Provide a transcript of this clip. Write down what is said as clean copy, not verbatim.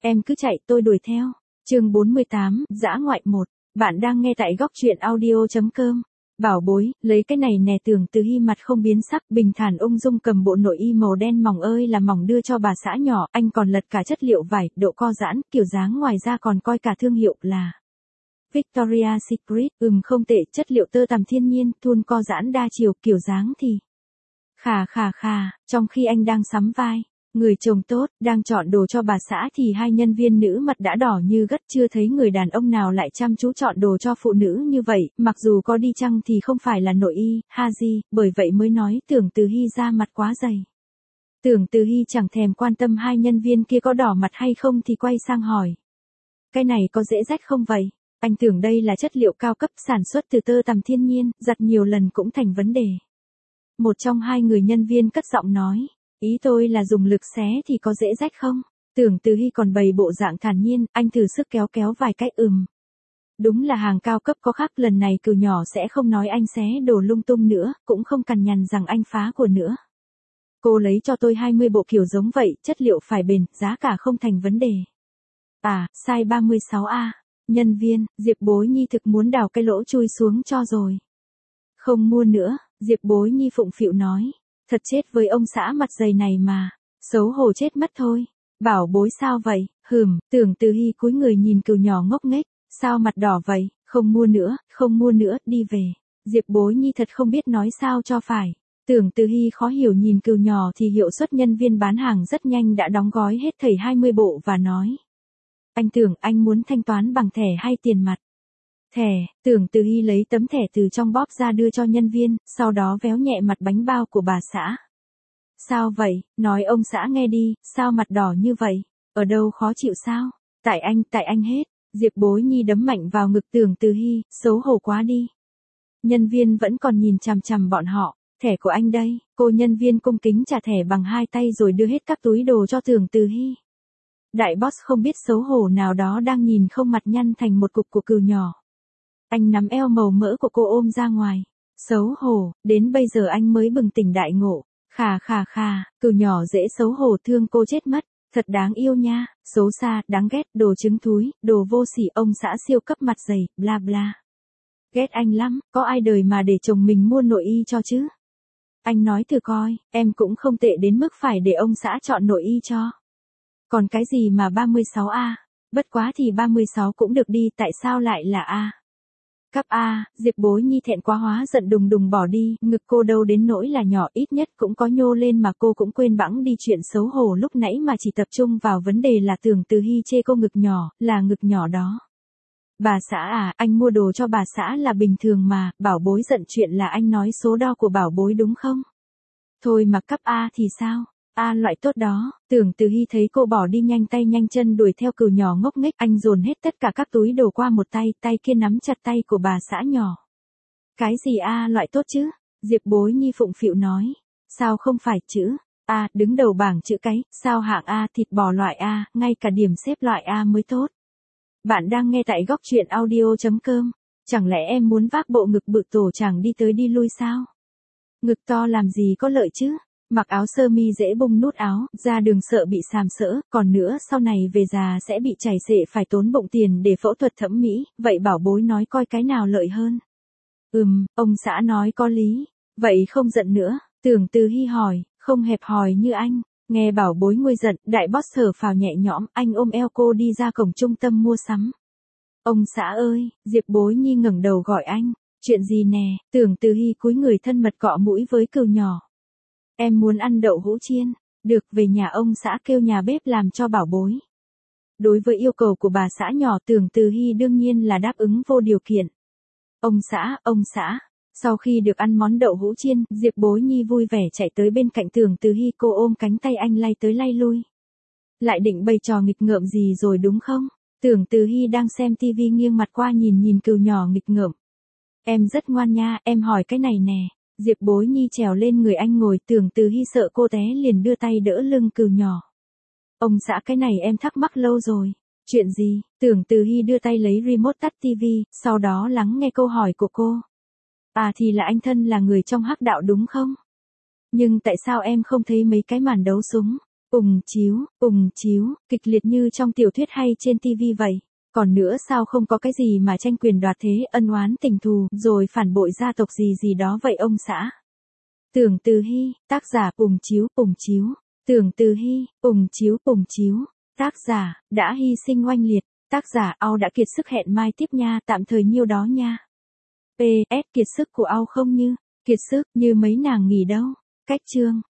Em cứ chạy tôi đuổi theo. Chương 48, dã ngoại 1. Bạn đang nghe tại góc truyện audio.com. Bảo bối, lấy cái này nè. Tưởng Từ Hy mặt không biến sắc, bình thản ung dung cầm bộ nội y màu đen mỏng ơi là mỏng đưa cho bà xã nhỏ. Anh còn lật cả chất liệu vải, độ co giãn, kiểu dáng, ngoài ra còn coi cả thương hiệu là Victoria's Secret. Không tệ, chất liệu tơ tằm thiên nhiên, thun co giãn đa chiều, kiểu dáng thì khà. Trong khi anh đang sắm vai người chồng tốt, đang chọn đồ cho bà xã thì hai nhân viên nữ mặt đã đỏ như gất. Chưa thấy người đàn ông nào lại chăm chú chọn đồ cho phụ nữ như vậy, mặc dù có đi chăng thì không phải là nội y, haji, bởi vậy mới nói Tưởng Từ Hy da mặt quá dày. Tưởng Từ Hy chẳng thèm quan tâm hai nhân viên kia có đỏ mặt hay không thì quay sang hỏi. Cái này có dễ rách không vậy? Anh tưởng đây là chất liệu cao cấp sản xuất từ tơ tằm thiên nhiên, giặt nhiều lần cũng thành vấn đề. Một trong hai người nhân viên cất giọng nói. Ý tôi là dùng lực xé thì có dễ rách không? Tưởng Từ Hy còn bày bộ dạng thản nhiên, anh thử sức kéo vài cái. Đúng là hàng cao cấp có khác, lần này cừu nhỏ sẽ không nói anh xé đồ lung tung nữa, cũng không cằn nhằn rằng anh phá của nữa. Cô lấy cho tôi 20 bộ kiểu giống vậy, chất liệu phải bền, giá cả không thành vấn đề. À, size 36A. Nhân viên, Diệp Bối Nhi thực muốn đào cái lỗ chui xuống cho rồi. Không mua nữa, Diệp Bối Nhi phụng phịu nói. Thật chết với ông xã mặt dày này mà. Xấu hổ chết mất thôi. Bảo bối sao vậy? Tưởng Từ Hy cúi người nhìn cừu nhỏ ngốc nghếch. Sao mặt đỏ vậy? Không mua nữa, đi về. Diệp Bối Nhi thật không biết nói sao cho phải. Tưởng Từ Hy khó hiểu nhìn cừu nhỏ thì hiệu suất nhân viên bán hàng rất nhanh đã đóng gói hết thảy 20 bộ và nói. Anh Tưởng, anh muốn thanh toán bằng thẻ hay tiền mặt? Thẻ. Tưởng Từ Hy lấy tấm thẻ từ trong bóp ra đưa cho nhân viên, sau đó véo nhẹ mặt bánh bao của bà xã. Sao vậy? Nói ông xã nghe đi, sao mặt đỏ như vậy? Ở đâu khó chịu sao? Tại anh hết. Diệp Bối Nhi đấm mạnh vào ngực Tưởng Từ Hy, xấu hổ quá đi. Nhân viên vẫn còn nhìn chằm chằm bọn họ. Thẻ của anh đây. Cô nhân viên cung kính trả thẻ bằng hai tay rồi đưa hết các túi đồ cho Tưởng Từ Hy. Đại boss không biết xấu hổ nào đó đang nhìn không mặt nhăn thành một cục của cừu nhỏ. Anh nắm eo màu mỡ của cô ôm ra ngoài. Xấu hổ, đến bây giờ anh mới bừng tỉnh đại ngộ. Khà, cừu nhỏ dễ xấu hổ, thương cô chết mất. Thật đáng yêu nha, xấu xa, đáng ghét, đồ trứng thúi, đồ vô sỉ, ông xã siêu cấp mặt dày, bla bla. Ghét anh lắm, có ai đời mà để chồng mình mua nội y cho chứ? Anh nói thử coi, em cũng không tệ đến mức phải để ông xã chọn nội y cho. Còn cái gì mà 36A? Bất quá thì 36 cũng được đi, tại sao lại là A? Cấp A. Diệp Bối Nhi thẹn quá hóa giận đùng bỏ đi, ngực cô đâu đến nỗi là nhỏ, ít nhất cũng có nhô lên mà cô cũng quên bẵng đi chuyện xấu hổ lúc nãy mà chỉ tập trung vào vấn đề là Tưởng Từ Hy chê cô ngực nhỏ, là ngực nhỏ đó. Bà xã à, anh mua đồ cho bà xã là bình thường mà, bảo bối giận chuyện là anh nói số đo của bảo bối đúng không? Thôi mà cấp A thì sao? A loại tốt đó. Tưởng Từ Hy thấy cô bỏ đi nhanh tay nhanh chân đuổi theo cừu nhỏ ngốc nghếch, anh dồn hết tất cả các túi đồ qua một tay, tay kia nắm chặt tay của bà xã nhỏ. Cái gì A loại tốt chứ? Diệp Bối Nhi phụng phịu nói. Sao không phải chữ A, đứng đầu bảng chữ cái, sao hạng A, thịt bò loại A, ngay cả điểm xếp loại A mới tốt. Bạn đang nghe tại góc truyện audio.com. Chẳng lẽ em muốn vác bộ ngực bự tổ chẳng đi tới đi lui sao? Ngực to làm gì có lợi chứ? Mặc áo sơ mi dễ bung nút áo, ra đường sợ bị sàm sỡ, còn nữa sau này về già sẽ bị chảy xệ phải tốn bụng tiền để phẫu thuật thẩm mỹ, vậy bảo bối nói coi cái nào lợi hơn. Ông xã nói có lý, vậy không giận nữa, Tưởng Từ Hy hỏi, không hẹp hòi như anh. Nghe bảo bối nguôi giận, đại boss thở phào nhẹ nhõm, anh ôm eo cô đi ra cổng trung tâm mua sắm. Ông xã ơi, Diệp Bối Nhi ngẩng đầu gọi anh, chuyện gì nè? Tưởng Từ Hy cúi người thân mật cọ mũi với cừu nhỏ. Em muốn ăn đậu hũ chiên. Được, về nhà ông xã kêu nhà bếp làm cho bảo bối. Đối với yêu cầu của bà xã nhỏ, Tưởng Từ Hy đương nhiên là đáp ứng vô điều kiện. Ông xã. Sau khi được ăn món đậu hũ chiên, Diệp Bối Nhi vui vẻ chạy tới bên cạnh Tưởng Từ Hy, cô ôm cánh tay anh lay tới lay lui. Lại định bày trò nghịch ngợm gì rồi đúng không? Tưởng Từ Hy đang xem tivi nghiêng mặt qua nhìn cừu nhỏ nghịch ngợm. Em rất ngoan nha, em hỏi cái này nè. Diệp Bối Nhi trèo lên người anh ngồi, Tưởng Từ Hy sợ cô té liền đưa tay đỡ lưng cừu nhỏ. Ông xã cái này em thắc mắc lâu rồi. Chuyện gì? Tưởng Từ Hy đưa tay lấy remote tắt tivi, sau đó lắng nghe câu hỏi của cô. À thì là anh thân là người trong hắc đạo đúng không? Nhưng tại sao em không thấy mấy cái màn đấu súng? ùng chiếu, kịch liệt như trong tiểu thuyết hay trên tivi vậy. Còn nữa sao không có cái gì mà tranh quyền đoạt thế, ân oán tình thù, rồi phản bội gia tộc gì gì đó vậy ông xã. Tưởng Từ Hy, tác giả ùng chiếu. Tưởng Từ Hy, ùng chiếu. Tác giả, đã hy sinh oanh liệt. Tác giả, Au đã kiệt sức, hẹn mai tiếp nha, tạm thời nhiêu đó nha. PS, kiệt sức của Au không như, kiệt sức như mấy nàng nghỉ đâu. Cách chương.